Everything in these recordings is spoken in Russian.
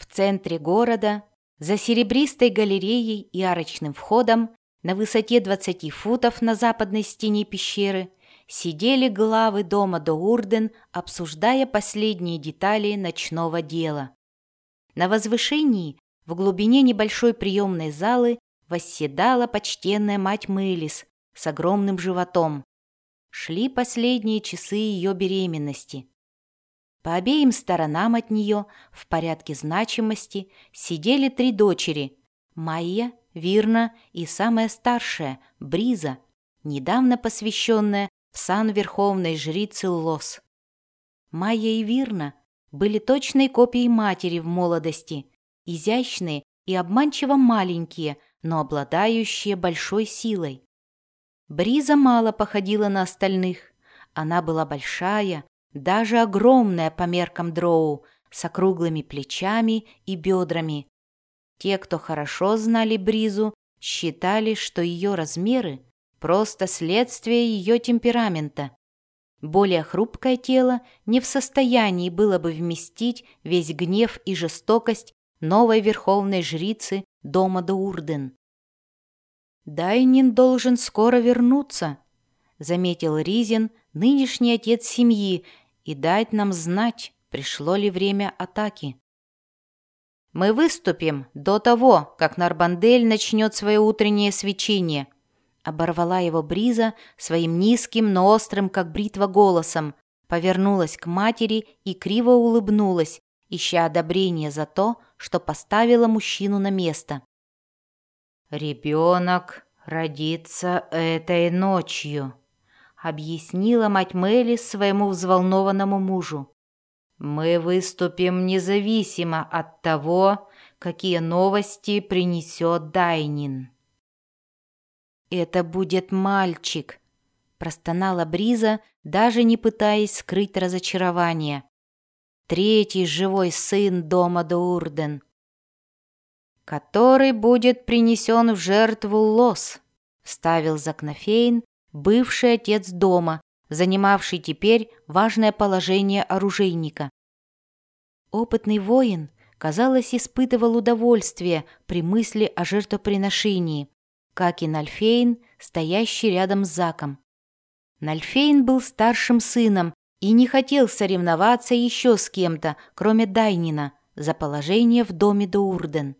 центре города, за серебристой галереей и арочным входом, на высоте 20 футов на западной стене пещеры, сидели главы дома Доурден, обсуждая последние детали ночного дела. На возвышении, в глубине небольшой приемной залы, восседала почтенная мать Мэлис с огромным животом. Шли последние часы ее беременности. По обеим сторонам от нее, в порядке значимости, сидели 3 дочери – Майя, Вирна и самая старшая – Бриза, недавно посвященная в сан верховной жрицы Лос. Майя и Вирна были точной копией матери в молодости, изящные и обманчиво маленькие, но обладающие большой силой. Бриза мало походила на остальных. Она была большая, даже огромная по меркам дроу, с округлыми плечами и бедрами. Те, кто хорошо знали Бризу, считали, что ее размеры – просто следствие ее темперамента. Более хрупкое тело не в состоянии было бы вместить весь гнев и жестокость новой верховной жрицы дома Доурден. «Дайнин должен скоро вернуться», — заметил Ризин, нынешний отец семьи, «и дать нам знать, пришло ли время атаки». «Мы выступим до того, как Нарбандель начнет свое утреннее свечение», — оборвала его Бриза своим низким, но острым, как бритва, голосом, повернулась к матери и криво улыбнулась, ища одобрения за то, что поставила мужчину на место. «Ребенок родится этой ночью», — объяснила мать Мэлис своему взволнованному мужу. «Мы выступим независимо от того, какие новости принесет Дайнин». «Это будет мальчик», — простонала Бриза, даже не пытаясь скрыть разочарование. «Третий живой сын дома Доурден, который будет принесен в жертву Лос», — вставил Закнофейн, бывший отец дома, занимавший теперь важное положение оружейника. Опытный воин, казалось, испытывал удовольствие при мысли о жертвоприношении, как и Нальфейн, стоящий рядом с Заком. Нальфейн был старшим сыном и не хотел соревноваться еще с кем-то, кроме Дайнина, за положение в доме Доурден.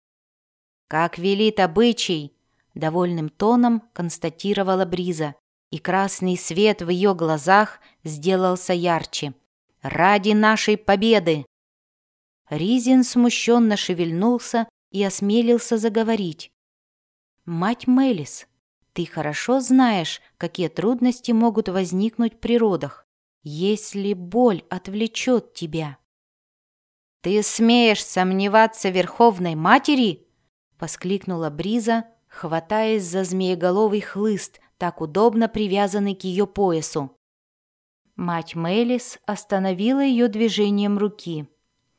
«Как велит обычай», — довольным тоном констатировала Бриза, и красный свет в ее глазах сделался ярче. «Ради нашей победы!» Ризин смущенно шевельнулся и осмелился заговорить. «Мать Мэлис, ты хорошо знаешь, какие трудности могут возникнуть при родах, если боль отвлечет тебя». «Ты смеешь сомневаться в Верховной Матери?» — воскликнула Бриза, хватаясь за змееголовый хлыст, так удобно привязанный к ее поясу. Мать Мэлис остановила ее движением руки.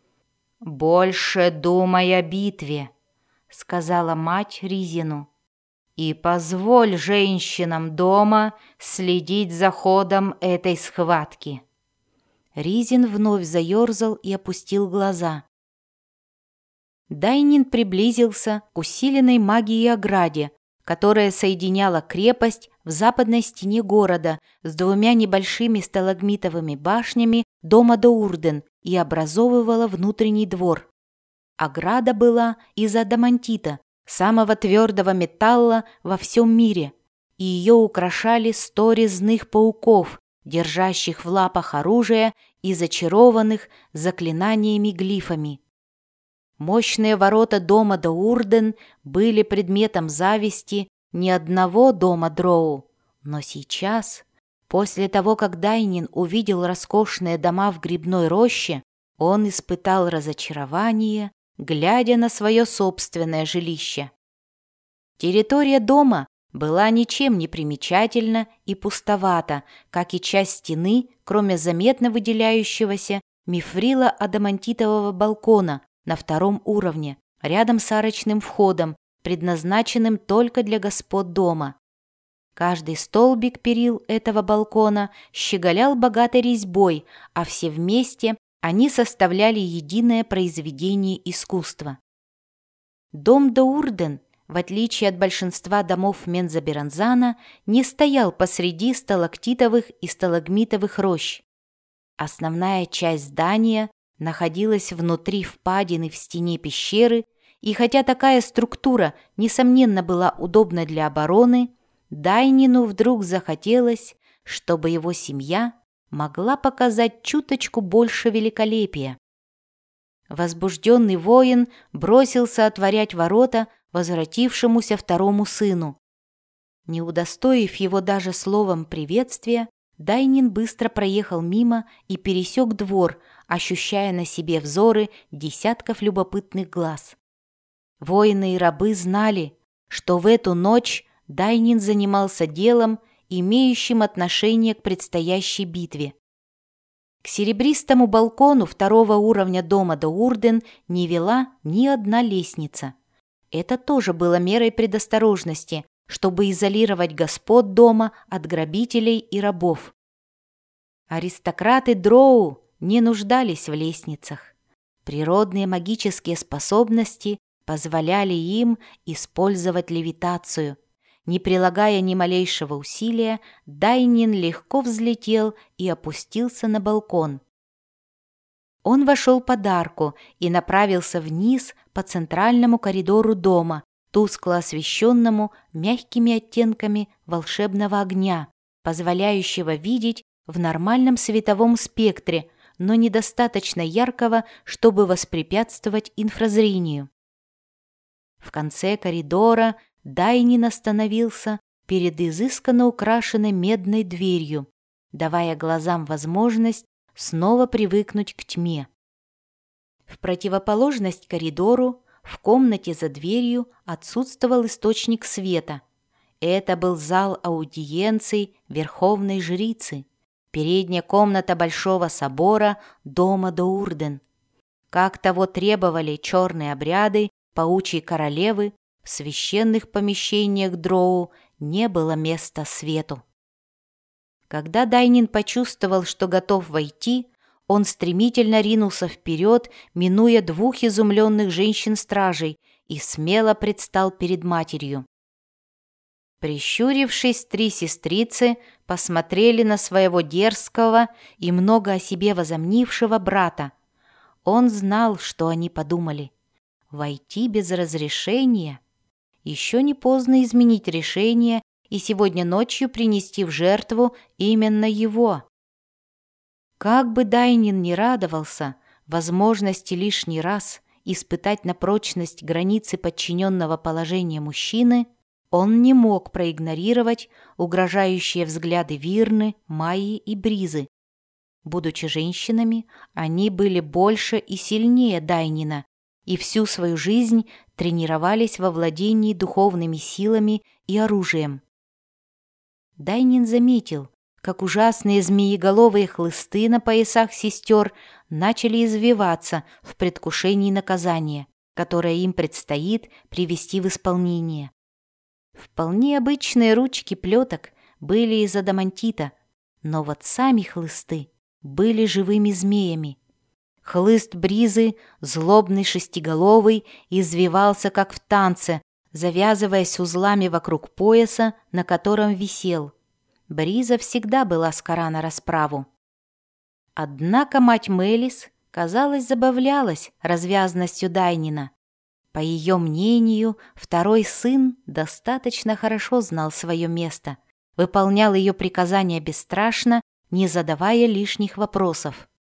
«Больше думай о битве», — сказала мать Ризину, «и позволь женщинам дома следить за ходом этой схватки». Ризин вновь заерзал и опустил глаза. Дайнин приблизился к усиленной магией ограде, которая соединяла крепость в западной стене города с 2 небольшими сталагмитовыми башнями дома Доурден и образовывала внутренний двор. Ограда была из адамантита, самого твердого металла во всем мире, и ее украшали 100 резных пауков, держащих в лапах оружие и зачарованных заклинаниями-глифами. Мощные ворота дома Доурден были предметом зависти ни одного дома Дроу, но сейчас, после того, как Дайнин увидел роскошные дома в грибной роще, он испытал разочарование, глядя на свое собственное жилище. Территория дома была ничем не примечательна и пустовата, как и часть стены, кроме заметно выделяющегося мифрила адамантитового балкона на 2 уровне, рядом с арочным входом, предназначенным только для господ дома. Каждый столбик перил этого балкона щеголял богатой резьбой, а все вместе Они составляли единое произведение искусства. Дом Доурден, в отличие от большинства домов Мензоберанзана, не стоял посреди сталактитовых и сталагмитовых рощ. Основная часть здания находилась внутри впадины в стене пещеры, и хотя такая структура, несомненно, была удобна для обороны, Дайнину вдруг захотелось, чтобы его семья могла показать чуточку больше великолепия. Возбужденный воин бросился отворять ворота возвратившемуся второму сыну. Не удостоив его даже словом приветствия, Дайнин быстро проехал мимо и пересек двор, ощущая на себе взоры десятков любопытных глаз. Воины и рабы знали, что в эту ночь Дайнин занимался делом, имеющим отношение к предстоящей битве. К серебристому балкону второго уровня дома Доурден не вела ни одна лестница. Это тоже было мерой предосторожности, чтобы изолировать господ дома от грабителей и рабов. Аристократы Дроу не нуждались в лестницах. Природные магические способности позволяли им использовать левитацию. Не прилагая ни малейшего усилия, Дайнин легко взлетел и опустился на балкон. Он вошел под арку и направился вниз по центральному коридору дома, тускло освещенному мягкими оттенками волшебного огня, позволяющего видеть в нормальном световом спектре, но недостаточно яркого, чтобы воспрепятствовать инфразрению. В конце коридора Дайнин остановился перед изысканно украшенной медной дверью, давая глазам возможность снова привыкнуть к тьме. В противоположность коридору, в комнате за дверью отсутствовал источник света. Это был зал аудиенций Верховной Жрицы, передняя комната Большого собора дома Доурден. Как того требовали черные обряды паучьей королевы, в священных помещениях Дроу не было места свету. Когда Дайнин почувствовал, что готов войти, он стремительно ринулся вперед, минуя двух изумленных женщин-стражей, и смело предстал перед матерью. Прищурившись, три сестрицы посмотрели на своего дерзкого и много о себе возомнившего брата. Он знал, что они подумали. Войти без разрешения? Еще не поздно изменить решение и сегодня ночью принести в жертву именно его. Как бы Дайнин ни радовался возможности лишний раз испытать на прочность границы подчиненного положения мужчины, он не мог проигнорировать угрожающие взгляды Вирны, Майи и Бризы. Будучи женщинами, они были больше и сильнее Дайнина и всю свою жизнь тренировались во владении духовными силами и оружием. Дайнин заметил, как ужасные змееголовые хлысты на поясах сестер начали извиваться в предвкушении наказания, которое им предстоит привести в исполнение. Вполне обычные ручки плеток были из адамантита, но вот сами хлысты были живыми змеями. Хлыст Бризы, злобный шестиголовый, извивался как в танце, завязываясь узлами вокруг пояса, на котором висел. Бриза всегда была скора на расправу. Однако мать Мелис, казалось, забавлялась развязностью Дайнина. По ее мнению, второй сын достаточно хорошо знал свое место, выполнял ее приказания бесстрашно, не задавая лишних вопросов.